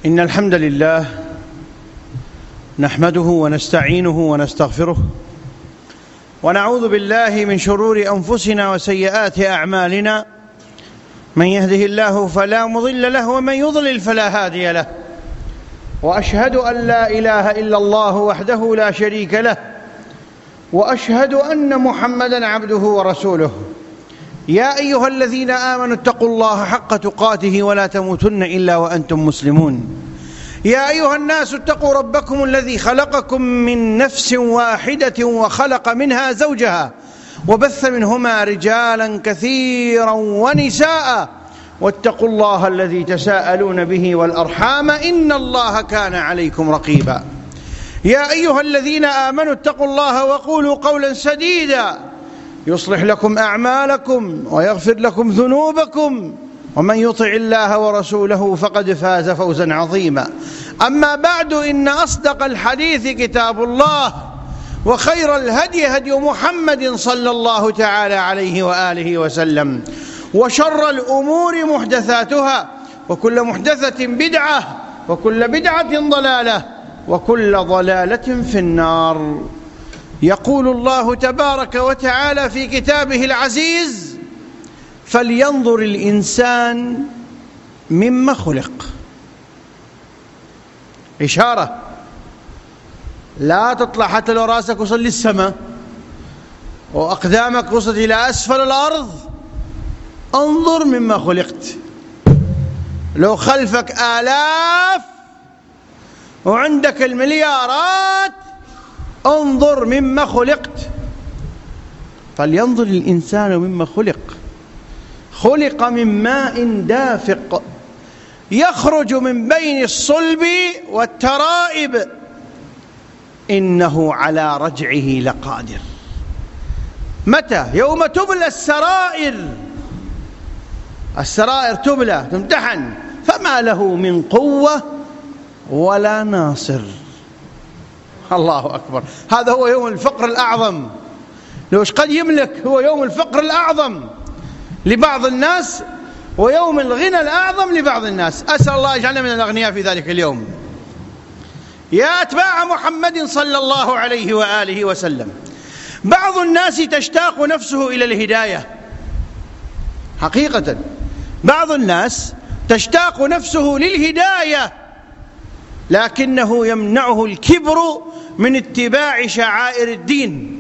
إن الحمد لله نحمده ونستعينه ونستغفره ونعوذ بالله من شرور أنفسنا وسيئات أعمالنا. من يهده الله فلا مضل له ومن يضلل فلا هادي له، وأشهد أن لا إله إلا الله وحده لا شريك له، وأشهد أن محمدًا عبده ورسوله. يا أيها الذين آمنوا اتقوا الله حق تقاته ولا تموتن إلا وأنتم مسلمون. يا أيها الناس اتقوا ربكم الذي خلقكم من نفس واحدة وخلق منها زوجها وبث منهما رجالا كثيرا ونساء، واتقوا الله الذي تساءلون به والأرحام إن الله كان عليكم رقيبا. يا أيها الذين آمنوا اتقوا الله وقولوا قولا سديدا يصلح لكم أعمالكم ويغفر لكم ذنوبكم، ومن يطع الله ورسوله فقد فاز فوزا عظيما. أما بعد، إن أصدق الحديث كتاب الله، وخير الهدي هدي محمد صلى الله تعالى عليه وآله وسلم، وشر الأمور محدثاتها، وكل محدثة بدعة، وكل بدعة ضلالة، وكل ضلالة في النار. يقول الله تبارك وتعالى في كتابه العزيز: فلينظر الإنسان مما خلق. إشارة، لا تطلع حتى لو راسك وصل للسماء وأقدامك وصلت إلى أسفل الأرض، انظر مما خلقت. لو خلفك آلاف وعندك المليارات، انظر مما خلقت. فلينظر الإنسان مما خلق. خلق من ماء دافق يخرج من بين الصلب والترائب، إنه على رجعه لقادر. متى؟ يوم تبلى السرائر. السرائر تبلى، تمتحن، فما له من قوة ولا ناصر. الله أكبر. هذا هو يوم الفقر الأعظم. لو إيش قد يملك، هو يوم الفقر الأعظم لبعض الناس، ويوم الغنى الأعظم لبعض الناس. أسأل الله يجعلنا من الأغنياء في ذلك اليوم. يا أتباع محمد صلى الله عليه وآله وسلم، بعض الناس تشتاق نفسه إلى الهداية. حقيقة بعض الناس تشتاق نفسه للهداية، لكنه يمنعه الكبر من اتباع شعائر الدين.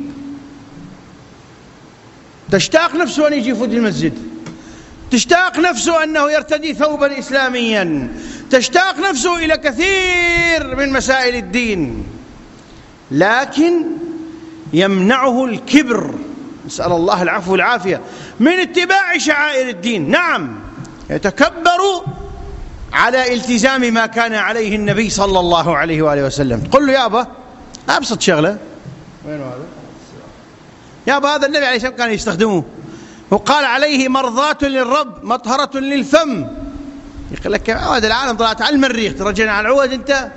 تشتاق نفسه أن يجي يفوت المسجد، تشتاق نفسه أنه يرتدي ثوبا إسلاميا، تشتاق نفسه إلى كثير من مسائل الدين، لكن يمنعه الكبر، نسأل الله العفو والعافية، من اتباع شعائر الدين. نعم، يتكبر على التزام ما كان عليه النبي صلى الله عليه وآله وسلم. تقول له: يابا، أبسط شغلة، وين هذا؟ يابا، هذا النبي عليه الصلاة والسلام كان يستخدمه، وقال عليه: مرضاة للرب مطهرة للفم. يقول لك: هذا العالم طلعت على المريخ، ترجعنا على العود أنت.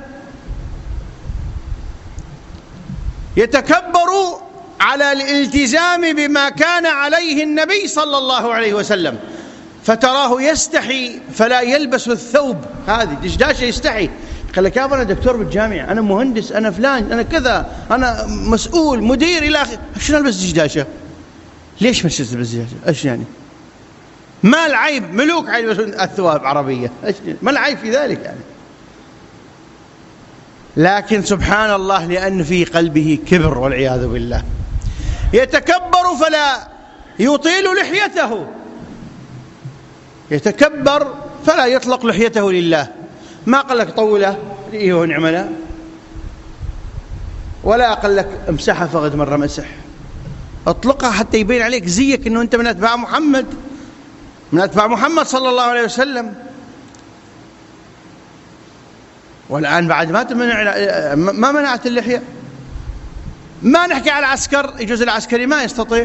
يتكبر على الالتزام بما كان عليه النبي صلى الله عليه وسلم، فتراه يستحي فلا يلبس الثوب. هذه دشداشة، يستحي. قال لك: يابا، أنا دكتور بالجامعة، أنا مهندس، أنا فلان، أنا كذا، أنا مسؤول، مدير، إلى آخره، شنو ألبس دشداشة؟ ليش مش تلبس دشداشة؟ إيش يعني؟ ما العيب؟ ملوك يلبسون الثواب عربية، ما العيب في ذلك يعني؟ لكن سبحان الله، لأن في قلبه كبر والعياذ بالله، يتكبر فلا يطيل لحيته، يتكبر فلا يطلق لحيته لله. ما قال لك طوله ليه ونعمله، ولا قال لك امسحها فقد مرة مسح. اطلقها حتى يبين عليك زيك انه انت من اتباع محمد، من اتباع محمد صلى الله عليه وسلم. والآن بعد ما منعت اللحية. ما نحكي على عسكر، يجوز العسكري ما يستطيع،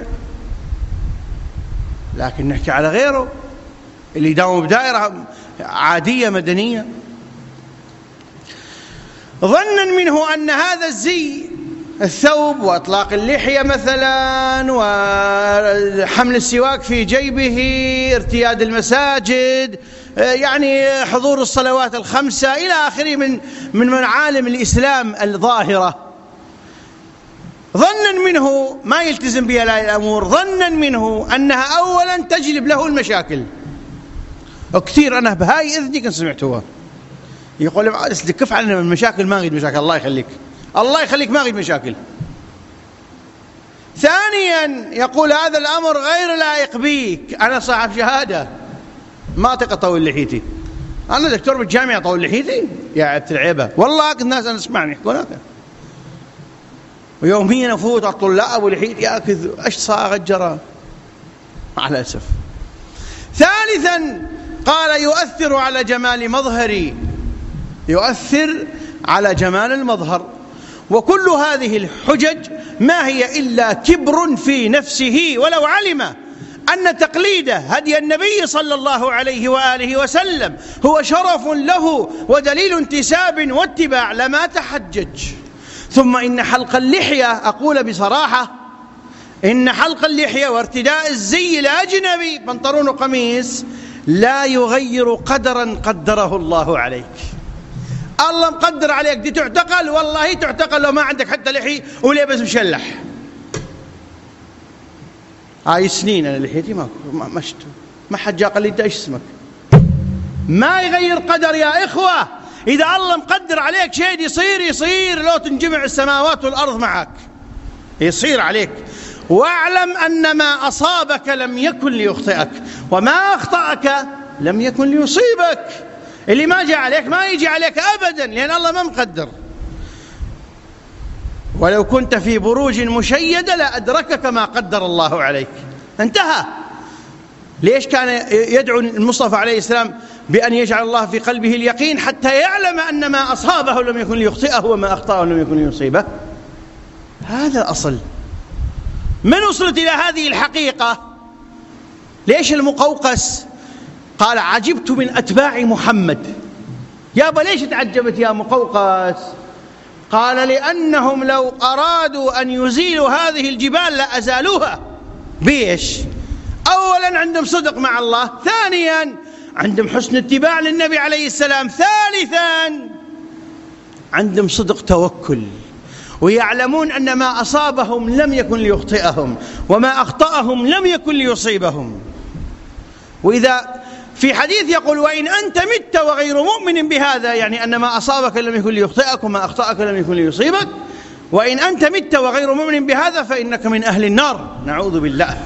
لكن نحكي على غيره اللي يداوم بدائرة عادية مدنية، ظنا منه أن هذا الزي الثوب وإطلاق اللحية مثلا، وحمل السواك في جيبه، ارتياد المساجد، يعني حضور الصلوات الخمسة إلى آخره من معالم الإسلام الظاهرة، ظنا منه ما يلتزم بها هذه الأمور، ظنا منه أنها أولا تجلب له المشاكل. وكثير أنا بهاي إذني كنت سمعتها يقول كيف عن المشاكل، ما أريد مشاكل، الله يخليك الله يخليك ما أريد مشاكل. ثانيا يقول هذا الأمر غير لائق بيك، أنا صاحب شهادة ما أطيق أطول لحيتي، أنا دكتور بالجامعة أطول لحيتي يا عبد العيبة، والله كنت ناس أنا أسمعني يحكون هذا، ويوميا أفوت على الطلاب ولحيتي أكذ إيش صار جرى مع الأسف. ثالثا قال يؤثر على جمال مظهري، يؤثر على جمال المظهر. وكل هذه الحجج ما هي إلا كبر في نفسه، ولو علم أن تقليد هدي النبي صلى الله عليه وآله وسلم هو شرف له ودليل انتساب واتباع لما تحجج. ثم إن حلق اللحية، أقول بصراحة، إن حلق اللحية وارتداء الزي الأجنبي بنطلون وقميص لا يغير قدرا قدره الله عليك. الله مقدر عليك دي تعتقل، والله تعتقل لو ما عندك حتى لحي ولابس مشلح. هاي سنين أنا لحيتي ما حد جاء قال لي أنت إيش اسمك. ما يغير قدر يا إخوة، إذا الله مقدر عليك شيء يصير لو تنجمع السماوات والأرض معك يصير عليك. واعلم أن ما أصابك لم يكن ليخطئك، وما أخطأك لم يكن ليصيبك. اللي ما جاء عليك ما يجي عليك أبدا، لأن الله ما مقدر. ولو كنت في بروج مشيدة لأدركك ما قدر الله عليك. انتهى. ليش كان يدعو المصطفى عليه السلام بأن يجعل الله في قلبه اليقين حتى يعلم أن ما أصابه لم يكن ليخطئه وما أخطأه لم يكن ليصيبه؟ هذا الأصل. من وصلت إلى هذه الحقيقة؟ ليش المقوقس قال عجبت من أتباع محمد؟ يابا ليش تعجبت يا مقوقس؟ قال لأنهم لو أرادوا أن يزيلوا هذه الجبال لأزالوها. بيش؟ أولا عندهم صدق مع الله، ثانيا عندهم حسن اتباع للنبي عليه السلام، ثالثا عندهم صدق توكل، ويعلمون أن ما أصابهم لم يكن ليخطئهم وما أخطأهم لم يكن ليصيبهم. وإذا في حديث يقول وإن أنت مت وغير مؤمن بهذا، يعني أن ما أصابك لم يكن ليخطئك وما أخطأك لم يكن ليصيبك. وإن أنت مت وغير مؤمن بهذا فإنك من أهل النار، نعوذ بالله.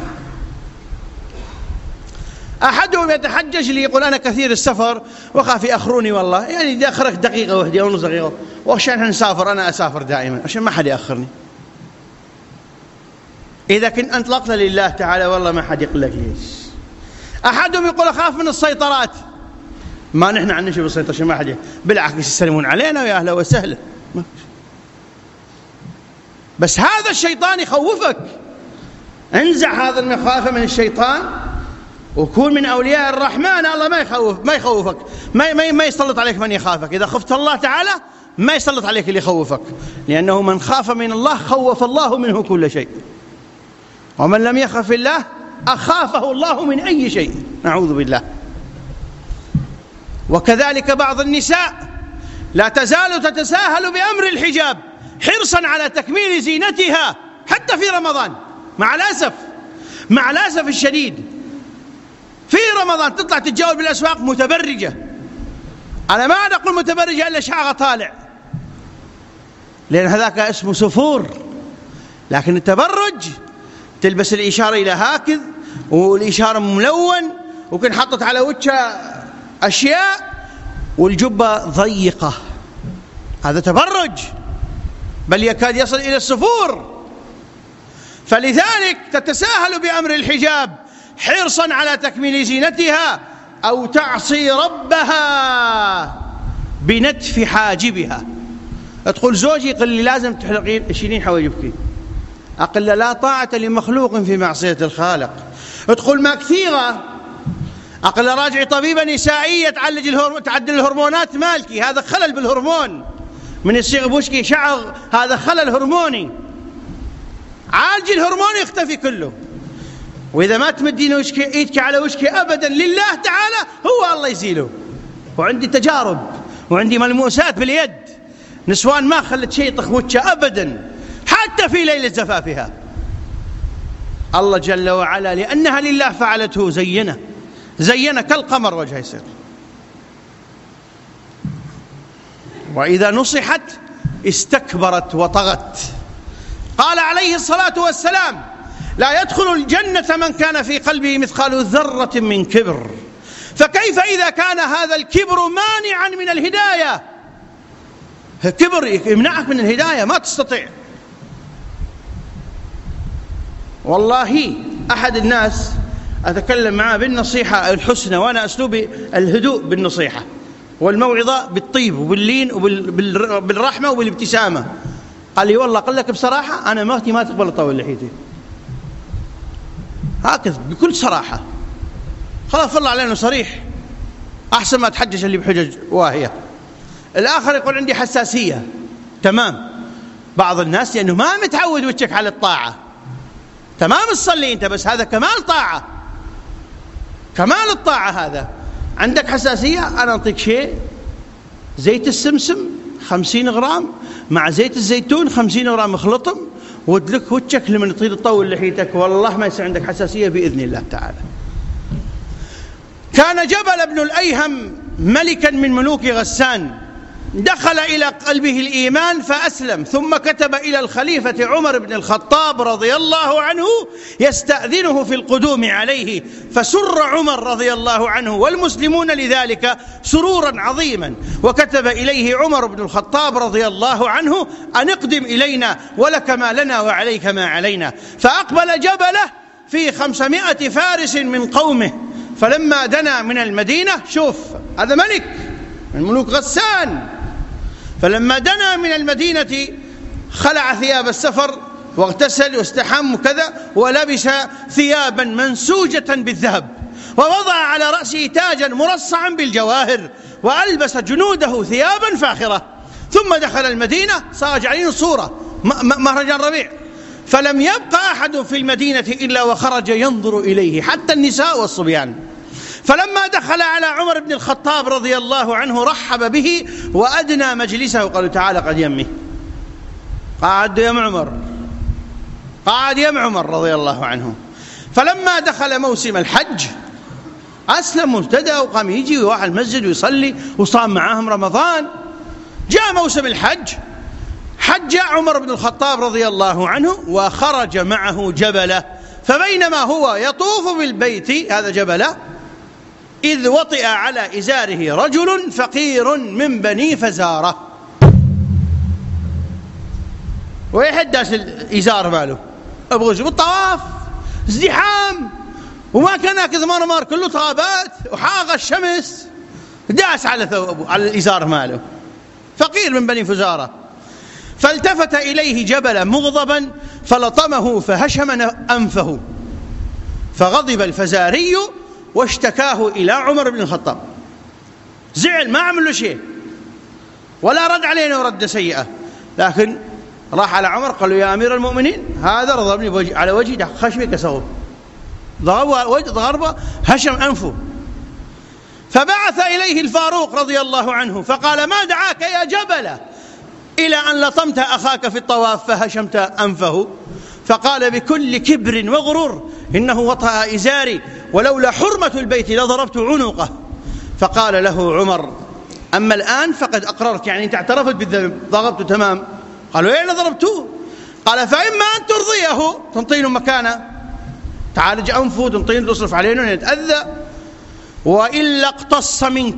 أحدهم يتحجج لي يقول أنا كثير السفر وخاف يأخروني، والله يعني إذا أخرك دقيقة واحدة أو نص دقيقة، وعشان نسافر أنا أسافر دائما عشان ما حد يأخرني. إذا كنت أنطلقت لله تعالى والله ما حد يقول لك ليش. أحدهم يقول أخاف من السيطرات، ما نحن عن نشوف السيطرة عشان ما حد بالعكس يسلمون علينا ويا أهلا وسهلا. بس هذا الشيطان يخوفك، انزع هذا المخافة من الشيطان وكون من أولياء الرحمن. الله ما يخوفك، ما يسلط عليك من يخافك. إذا خفت الله تعالى ما يسلط عليك اللي يخوفك، لأنه من خاف من الله خوف الله منه كل شيء، ومن لم يخف الله أخافه الله من أي شيء، نعوذ بالله. وكذلك بعض النساء لا تزال تتساهل بأمر الحجاب حرصا على تكميل زينتها حتى في رمضان. مع الأسف الشديد في رمضان تطلع تتجول بالأسواق متبرجة. أنا ما أقول متبرجة إلا شعرها طالع، لأن هذاك اسمه سفور. لكن التبرج تلبس الإشارة إلى هاكذ، والإشارة ملون، وكن حطت على وجهها أشياء، والجبة ضيقة. هذا تبرج، بل يكاد يصل إلى السفور. فلذلك تتساهل بأمر الحجاب حرصا على تكميل زينتها، أو تعصي ربها بنتف حاجبها. تقول زوجي قل لي لازم تحلقين تشيلين حواجبك، أقل لا طاعة لمخلوق في معصية الخالق. تقول ما كثيرة، أقل راجعي طبيبة نسائية تعدل الهرمونات مالكي، هذا خلل بالهرمون من الصيغ بوشكي شعر، هذا خلل هرموني. عالج الهرمون يختفي كله. وإذا ما تمدين إيدك على وجهك أبدا لله تعالى هو الله يزيله. وعندي تجارب وعندي ملموسات باليد، نسوان ما خلت شيء يطخ وجهها أبدا حتى في ليلة زفافها. الله جل وعلا لأنها لله فعلته زينة كالقمر وجهه يصير. وإذا نصحت استكبرت وطغت. قال عليه الصلاة والسلام: لا يدخل الجنة من كان في قلبه مثقال ذرة من كبر. فكيف إذا كان هذا الكبر مانعا من الهداية؟ كبر يمنعك من الهداية، ما تستطيع. والله أحد الناس أتكلم معه بالنصيحة الحسنى، وأنا أسلوبي الهدوء بالنصيحة والموعظة بالطيب وباللين وبالرحمة وبالابتسامة. قال لي: والله قال لك بصراحة أنا مرتي ما تقبل أطول لحيتي، هكذا بكل صراحة. خلاص الله علينا صريح، أحسن ما تحجج اللي بحجج واهية. الآخر يقول: عندي حساسية. تمام، بعض الناس لأنه ما متعود وجهك على الطاعة، تمام تصلي أنت، بس هذا كمال طاعة، كمال الطاعة. هذا عندك حساسية، أنا أعطيك شيء، زيت السمسم 50 غرام مع زيت الزيتون 50 غرام اخلطهم وادلك وجهك لمن تطير تطول لحيتك، والله ما يصير عندك حساسية بإذن الله تعالى. كان جبل بن الأيهم ملكا من ملوك غسان، دخل إلى قلبه الإيمان فأسلم، ثم كتب إلى الخليفة عمر بن الخطاب رضي الله عنه يستأذنه في القدوم عليه، فسر عمر رضي الله عنه والمسلمون لذلك سرورا عظيما، وكتب إليه عمر بن الخطاب رضي الله عنه: أن اقدم إلينا ولك ما لنا وعليك ما علينا. فأقبل جبله في 500 فارس من قومه، فلما دنا من المدينة، شوف هذا ملك من ملوك غسان، فلما دنا من المدينة خلع ثياب السفر واغتسل واستحم وكذا، ولبس ثيابا منسوجة بالذهب، ووضع على رأسه تاجا مرصعا بالجواهر، وألبس جنوده ثيابا فاخرة، ثم دخل المدينة. صار جعلين صورة مهرجان ربيع، فلم يبقى أحد في المدينة إلا وخرج ينظر إليه، حتى النساء والصبيان. فلما دخل على عمر بن الخطاب رضي الله عنه رحب به وأدنى مجلسه، قالوا: تعالى قد يمي. قعد يم عمر، قعد يم عمر رضي الله عنه. فلما دخل موسم الحج أسلم مبتدأ، وقام يجي ويروح المسجد ويصلي وصام معهم رمضان. جاء موسم الحج، حج عمر بن الخطاب رضي الله عنه وخرج معه جبله، فبينما هو يطوف بالبيت، هذا جبله، إذ وطئ على إزاره رجل فقير من بني فزارة. ويحدث الإزار ماله أبغى بالطواف ازدحام، وما كان هكذا مرمر كله ترابات وحاغ الشمس، داس على ثوبه على الإزار ماله، فقير من بني فزارة. فالتفت إليه جبل مغضبا فلطمه فهشم أنفه، فغضب الفزاري واشتكاه إلى عمر بن الخطاب. زعل، ما عمل له شيء ولا رد علينا ورد سيئة، لكن راح على عمر قال له: يا أمير المؤمنين، هذا رضبني على وجهي خشمي كسوه، ضربه هشم أنفه. فبعث إليه الفاروق رضي الله عنه فقال: ما دعاك يا جبل إلى أن لطمت أخاك في الطواف فهشمت أنفه؟ فقال بكل كبر وغرور: إنه وطأ إزاري، ولولا حرمة البيت لضربت عنقه. فقال له عمر: أما الآن فقد أقررت، يعني أنت اعترفت بالذنب، ضربته تمام. قالوا: أين ضربته؟ قال: فإما أن ترضيه، تنطينه مكانه، تعالج أنفه، تنطينه، تصرف علينا يتأذى، وإلا اقتص منك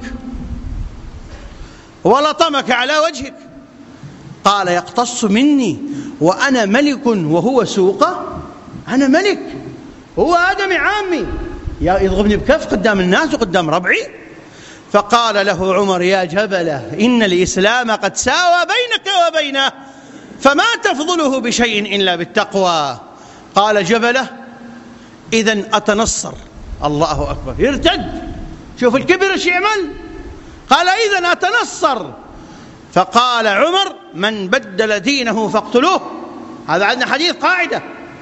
ولطمك على وجهك. قال: يقتص مني وأنا ملك وهو سوقه؟ أنا ملك، هو آدمي عامي، يضربني بكف قدام الناس وقدام ربعي؟ فقال له عمر: يا جبله، إن الإسلام قد ساوى بينك وبينه، فما تفضله بشيء إلا بالتقوى. قال جبله: إذن أتنصر. الله أكبر، يرتد، شوف الكبر ايش يعمل. قال: إذن أتنصر. فقال عمر: من بدل دينه فاقتلوه. هذا عندنا حديث قاعدة،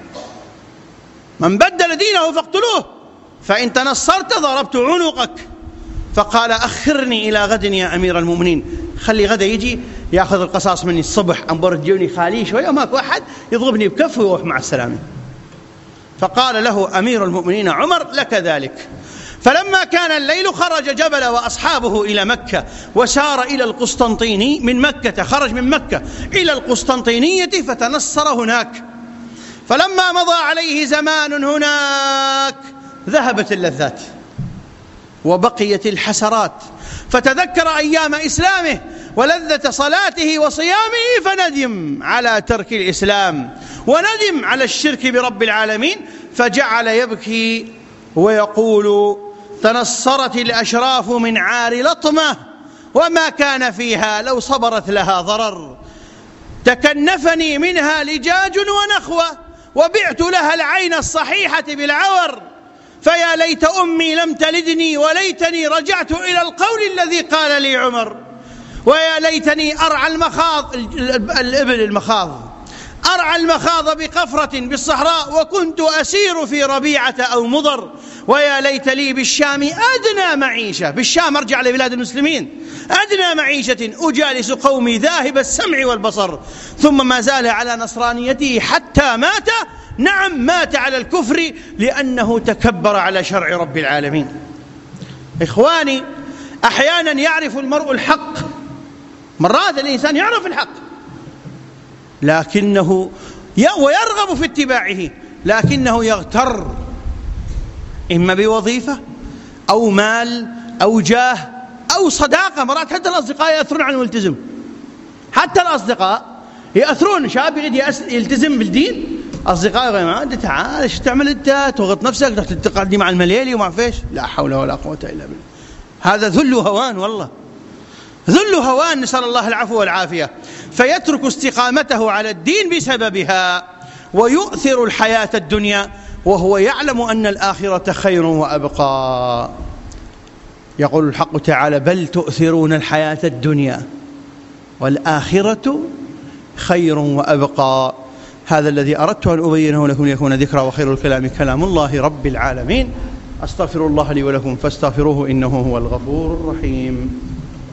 من بدل دينه فاقتلوه فإن تنصرت ضربت عنقك. فقال أخرني إلى غد يا أمير المؤمنين، خلي غدا يجي يأخذ القصاص مني الصبح، أنبر تجوني خالي شوية وماك واحد يضربني بكفه ويروح مع السلامة. فقال له أمير المؤمنين عمر لك ذلك. فلما كان الليل خرج جبل وأصحابه إلى مكة وسار إلى القسطنطيني من مكة، خرج من مكة إلى القسطنطينية فتنصر هناك. فلما مضى عليه زمان هناك ذهبت اللذات وبقيت الحسرات، فتذكر أيام إسلامه ولذة صلاته وصيامه فندم على ترك الإسلام وندم على الشرك برب العالمين، فجعل يبكي ويقول تنصرت الأشراف من عار لطمة وما كان فيها لو صبرت لها ضرر، تكنفني منها لجاج ونخوة وبعت لها العين الصحيحة بالعور، فيا ليت أمي لم تلدني وليتني رجعت إلى القول الذي قال لي عمر، ويا ليتني أرعى المخاض الإبل المخاض أرعى المخاض بقفرة بالصحراء وكنت أسير في ربيعة أو مضر، ويا ليت لي بالشام أدنى معيشة، بالشام أرجع لبلاد المسلمين، أدنى معيشة أجالس قومي ذاهب السمع والبصر، ثم ما زال على نصرانيته حتى مات. نعم مات على الكفر لأنه تكبر على شرع رب العالمين. إخواني، أحيانا يعرف المرء الحق، مرات الإنسان يعرف الحق لكنه ويرغب في اتباعه لكنه يغتر، إما بوظيفة أو مال أو جاه أو صداقة. مرات حتى الأصدقاء يأثرون عن الملتزم، حتى الأصدقاء يأثرون. شاب يلتزم بالدين، أصدقاء يقولون أنت تعال ايش تعمل أنت، تضغط نفسك تقعد مع المليلي ومع فيش، لا حول ولا قوة إلا بالله. هذا ذل هوان، والله ذل هوان، نسأل الله العفو والعافية. فيترك استقامته على الدين بسببها ويؤثر الحياة الدنيا وهو يعلم أن الآخرة خير وأبقى. يقول الحق تعالى بل تؤثرون الحياة الدنيا والآخرة خير وأبقى. هذا الذي أردت أن أبينه لكم ليكون ذكرى، وخير الكلام كلام الله رب العالمين. أستغفر الله لي ولكم فاستغفروه إنه هو الغفور الرحيم.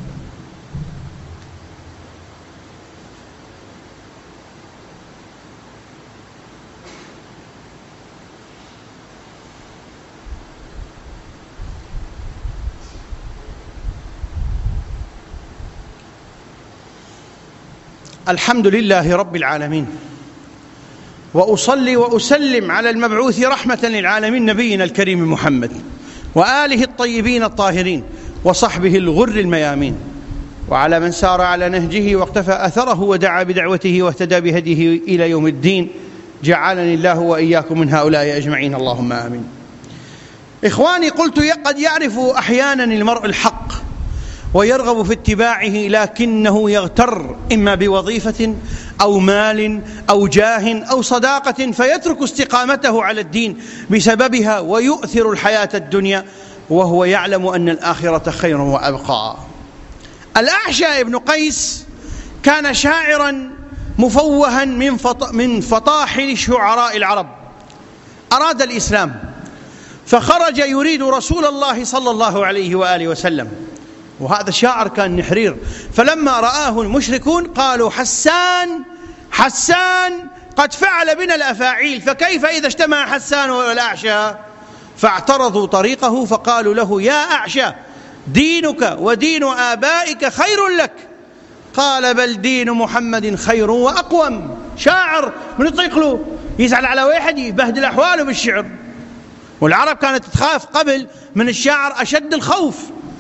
الحمد لله رب العالمين، وأصلي وأسلم على المبعوث رحمة للعالمين نبينا الكريم محمد وآله الطيبين الطاهرين وصحبه الغر الميامين، وعلى من سار على نهجه واقتفى أثره ودعا بدعوته واهتدى بهديه إلى يوم الدين. جعلني الله وإياكم من هؤلاء أجمعين، اللهم آمين. إخواني، قلت قد يعرف أحيانا المرء الحق ويرغب في اتباعه لكنه يغتر إما بوظيفة أو مال أو جاه أو صداقة فيترك استقامته على الدين بسببها ويؤثر الحياة الدنيا وهو يعلم أن الآخرة خير وأبقى. الأعشى ابن قيس كان شاعرا مفوها من فطاحل شعراء العرب، أراد الإسلام فخرج يريد رسول الله صلى الله عليه وآله وسلم، وهذا شاعر كان نحرير. فلما رآه المشركون قالوا حسان حسان قد فعل بنا الأفاعيل، فكيف إذا اجتمع حسان والأعشى؟ فاعترضوا طريقه فقالوا له يا أعشى دينك ودين آبائك خير لك، قال بل دين محمد خير وأقوم. شاعر من يطيق له يزعل على واحد يبهدل أحواله بالشعر، والعرب كانت تخاف قبل من الشاعر أشد الخوف.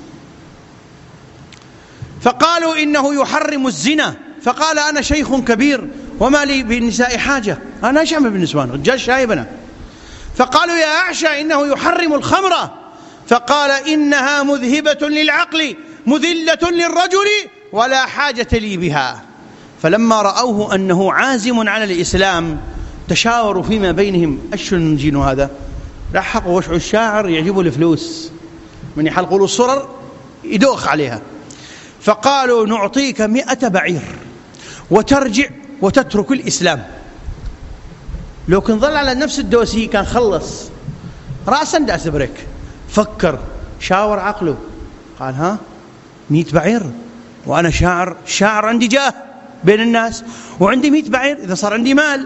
فقالوا إنه يحرم الزنا، فقال أنا شيخ كبير وما لي بالنساء حاجة، أنا ايش أعمل بالنسوان، رجال شايبنا. فقالوا يا أعشى إنه يحرم الخمر، فقال إنها مذهبة للعقل مذلة للرجل ولا حاجة لي بها. فلما رأوه أنه عازم على الإسلام تشاوروا فيما بينهم أيش نجين هذا، لحقوا وشعوا الشاعر يعجبوا الفلوس من يحلقوا له الصرر يدوخ عليها، فقالوا نعطيك 100 بعير وترجع وتترك الإسلام. لو كان ظل على نفس الدوسي كان خلص رأسا داس بريك. فكر، شاور عقله، قال ها 100 بعير وأنا شاعر عندي جاه بين الناس، وعندي 100 بعير إذا صار عندي مال.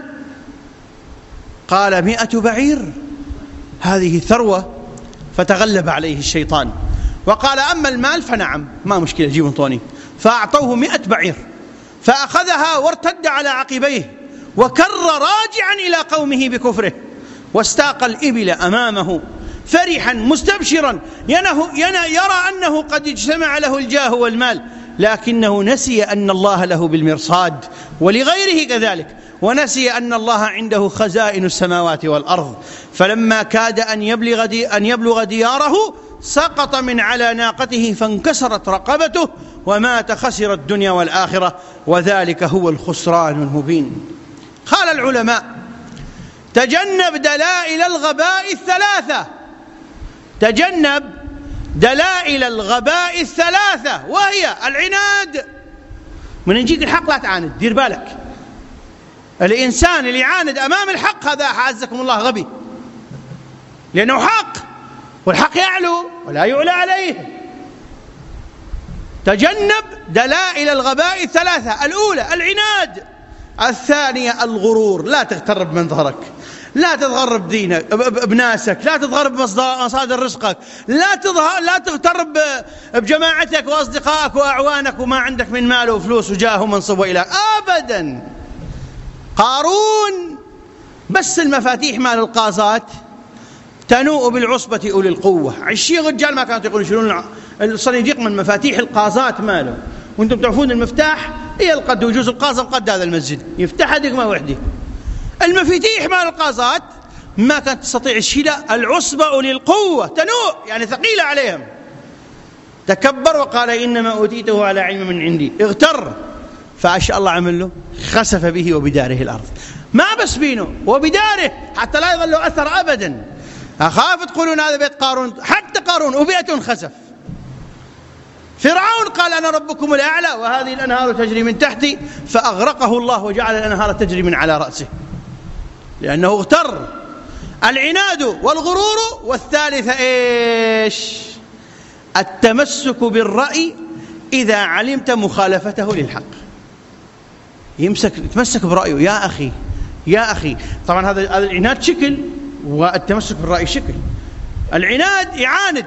قال 100 بعير هذه ثروة. فتغلب عليه الشيطان وقال أما المال فنعم ما مشكلة جيبوا انطوني. فأعطوه 100 بعير، فأخذها وارتد على عقبيه وكر راجعا إلى قومه بكفره، واستاق الإبل أمامه فرحا مستبشرا يرى أنه قد اجتمع له الجاه والمال، لكنه نسي أن الله له بالمرصاد ولغيره كذلك، ونسي أن الله عنده خزائن السماوات والأرض. فلما كاد أن يبلغ دياره سقط من على ناقته فانكسرت رقبته ومات خسر الدنيا والآخرة، وذلك هو الخسران المبين. قال العلماء: تجنب دلائل الغباء الثلاثة، تجنب دلائل الغباء الثلاثة، وهي العناد. من يجيك الحق لا تعاند، دير بالك. الإنسان اللي يعاند أمام الحق هذا أعزكم الله غبي، لأنه حق، والحق يعلو ولا يعلى عليه. تجنب دلائل الغباء الثلاثة: الأولى العناد، الثانية الغرور، لا تغتر بمنظرك، لا تتغر بدينك بناسك، لا تتغر بمصادر رزقك، لا تغتر بجماعتك وأصدقائك وأعوانك وما عندك من مال وفلوس وجاه ومنصب وإله أبدا. قارون بس المفاتيح مال القازات تنوء بالعصبة أولي القوة. 20 رجال ما كانوا يقولون يشيلون الصناديق من مفاتيح القازات ماله، وانتم تعرفون المفتاح هي القد وجوز القازم قد هذا المسجد يفتح هذيك ما وحده. المفاتيح مال القازات ما كانت تستطيع تشيلها، العصبة أولي القوة تنوء يعني ثقيلة عليهم. تكبر وقال إنما أوتيته على علم من عندي، اغتر، فأشاء الله عمل له خسف به وبداره الأرض، ما بس بينه وبداره حتى لا يظل له أثر أبدا. أخاف تقولون هذا بيت قارون، حتى قارون وبيئة خسف. فرعون قال أنا ربكم الأعلى وهذه الأنهار تجري من تحتي، فأغرقه الله وجعل الأنهار تجري من على رأسه لأنه اغتر. العناد والغرور. والثالثة إيش؟ التمسك بالرأي إذا علمت مخالفته للحق. يتمسك برأيه. يا أخي طبعا هذا العناد شكل، والتمسك بالرأي شكل. العناد يعاند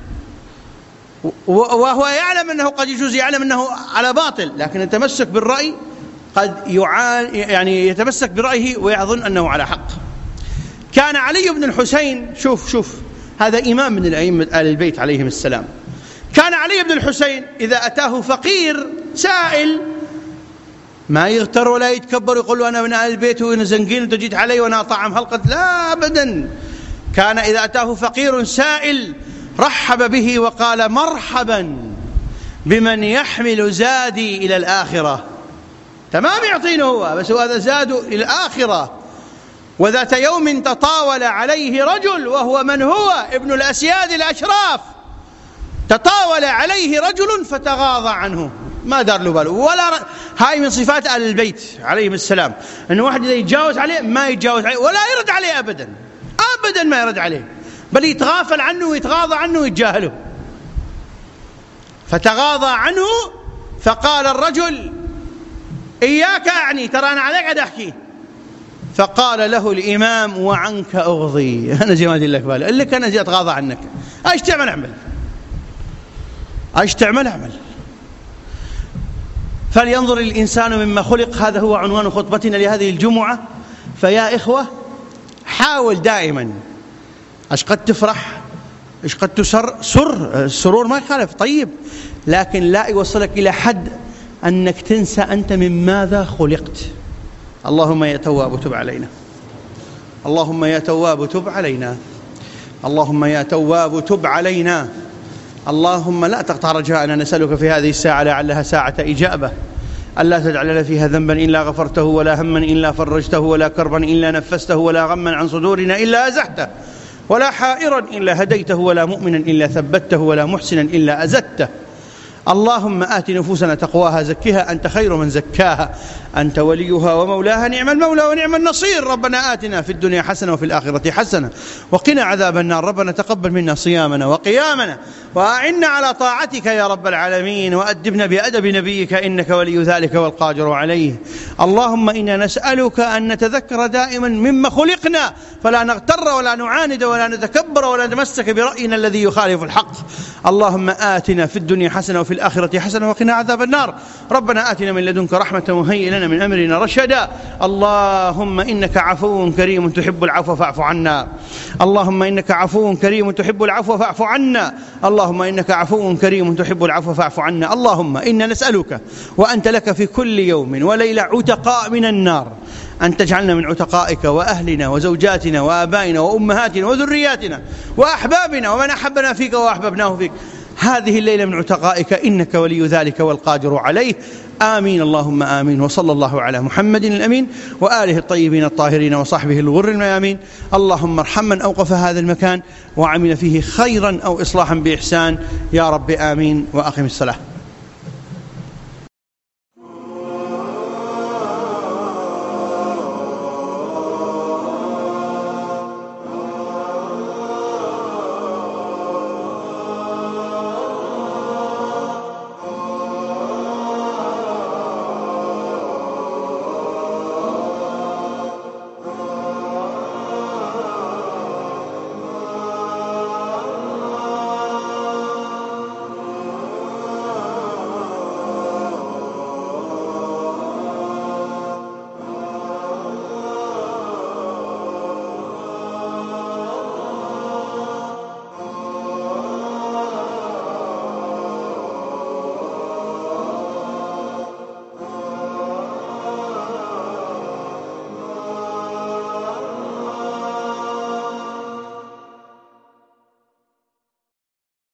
وهو يعلم أنه قد يجوز، يعلم أنه على باطل، لكن التمسك بالرأي قد يعني يتمسك برأيه ويظن أنه على حق. كان علي بن الحسين، شوف هذا إمام من الأئمة آل البيت عليهم السلام. كان علي بن الحسين إذا أتاه فقير سائل ما يغتر ولا يتكبر يقول له أنا من آل البيت ونزنقين وأنت جيت علي وأنا أطعم حلقة، لا أبدا. كان إذا أتاه فقير سائل رحب به وقال مرحبا بمن يحمل زادي إلى الآخرة. تمام يعطينه هو، بس هذا زاده إلى الآخرة. وذات يوم تطاول عليه رجل وهو من هو ابن الأسياد الأشراف، تطاول عليه رجل فتغاضى عنه، ما دار له باله ولا هاي من صفات آل البيت عليهم السلام، أنه واحد إذا يتجاوز عليه ما يتجاوز عليه ولا يرد عليه أبدا ما يرد عليه، بل يتغافل عنه ويتغاضى عنه ويتجاهله. فتغاضى عنه فقال الرجل إياك أعني، ترى أنا عليك قاعد أحكي. فقال له الإمام وعنك أغضي، أنا زي ما أدري لك بالي اللي كان زي أتغاضى عنك، أيش تعمل أعمل. فلينظر الإنسان مما خلق، هذا هو عنوان خطبتنا لهذه الجمعة. فيا إخوة حاول دائما، ايش قد تفرح، ايش قد تسر، السرور ما يخالف طيب، لكن لا يوصلك إلى حد أنك تنسى أنت من ماذا خلقت. اللهم يا تواب تب علينا، اللهم يا تواب تب علينا، اللهم يا تواب تب علينا. اللهم لا تقطع رجاءنا، نسألك في هذه الساعة لعلها ساعة إجابة، ألا تجعل لنا فيها ذنبا إلا غفرته، ولا هما إلا فرجته، ولا كربا إلا نفسته، ولا غما عن صدورنا إلا أزحته، ولا حائرا إلا هديته، ولا مؤمنا إلا ثبته، ولا محسنا إلا أزدته. اللهم آت نفوسنا تقواها زكها أنت خير من زكاها أنت وليها ومولاها نعم المولى ونعم النصير. ربنا آتنا في الدنيا حسنة وفي الآخرة حسنة وقنا عذاب النار. ربنا تقبل منا صيامنا وقيامنا وأعنا على طاعتك يا رب العالمين وأدبنا بأدب نبيك إنك ولي ذلك والقادر عليه. اللهم إنا نسألك أن نتذكر دائما مما خلقنا فلا نغتر ولا نعاند ولا نتكبر ولا نتمسك برأينا الذي يخالف الحق. اللهم آتنا في الدنيا حسنة وفي الآخرة حسنة وقنا عذاب النار. ربنا آتنا من لدنك رحمة وهيئ لنا من أمرنا رشدا. اللهم إنك عفو كريم تحب العفو فاعف عنا. اللهم إنك عفو كريم تحب العفو فاعف عنا. اللهم إنك عفو كريم تحب العفو فاعف عنا. اللهم إنا نسألك وأنت لك في كل يوم وليلة عتقاء من النار أن تجعلنا من عتقائك وأهلنا وزوجاتنا وآبائنا وأمهاتنا وذرياتنا وأحبابنا ومن أحبنا فيك وأحببناه فيك هذه الليلة من عتقائك إنك ولي ذلك والقادر عليه. آمين اللهم آمين. وصلى الله على محمد الأمين وآله الطيبين الطاهرين وصحبه الغر الميامين. اللهم ارحم من أوقف هذا المكان وعمل فيه خيرا أو إصلاحا بإحسان يا رب آمين. وأقم الصلاة.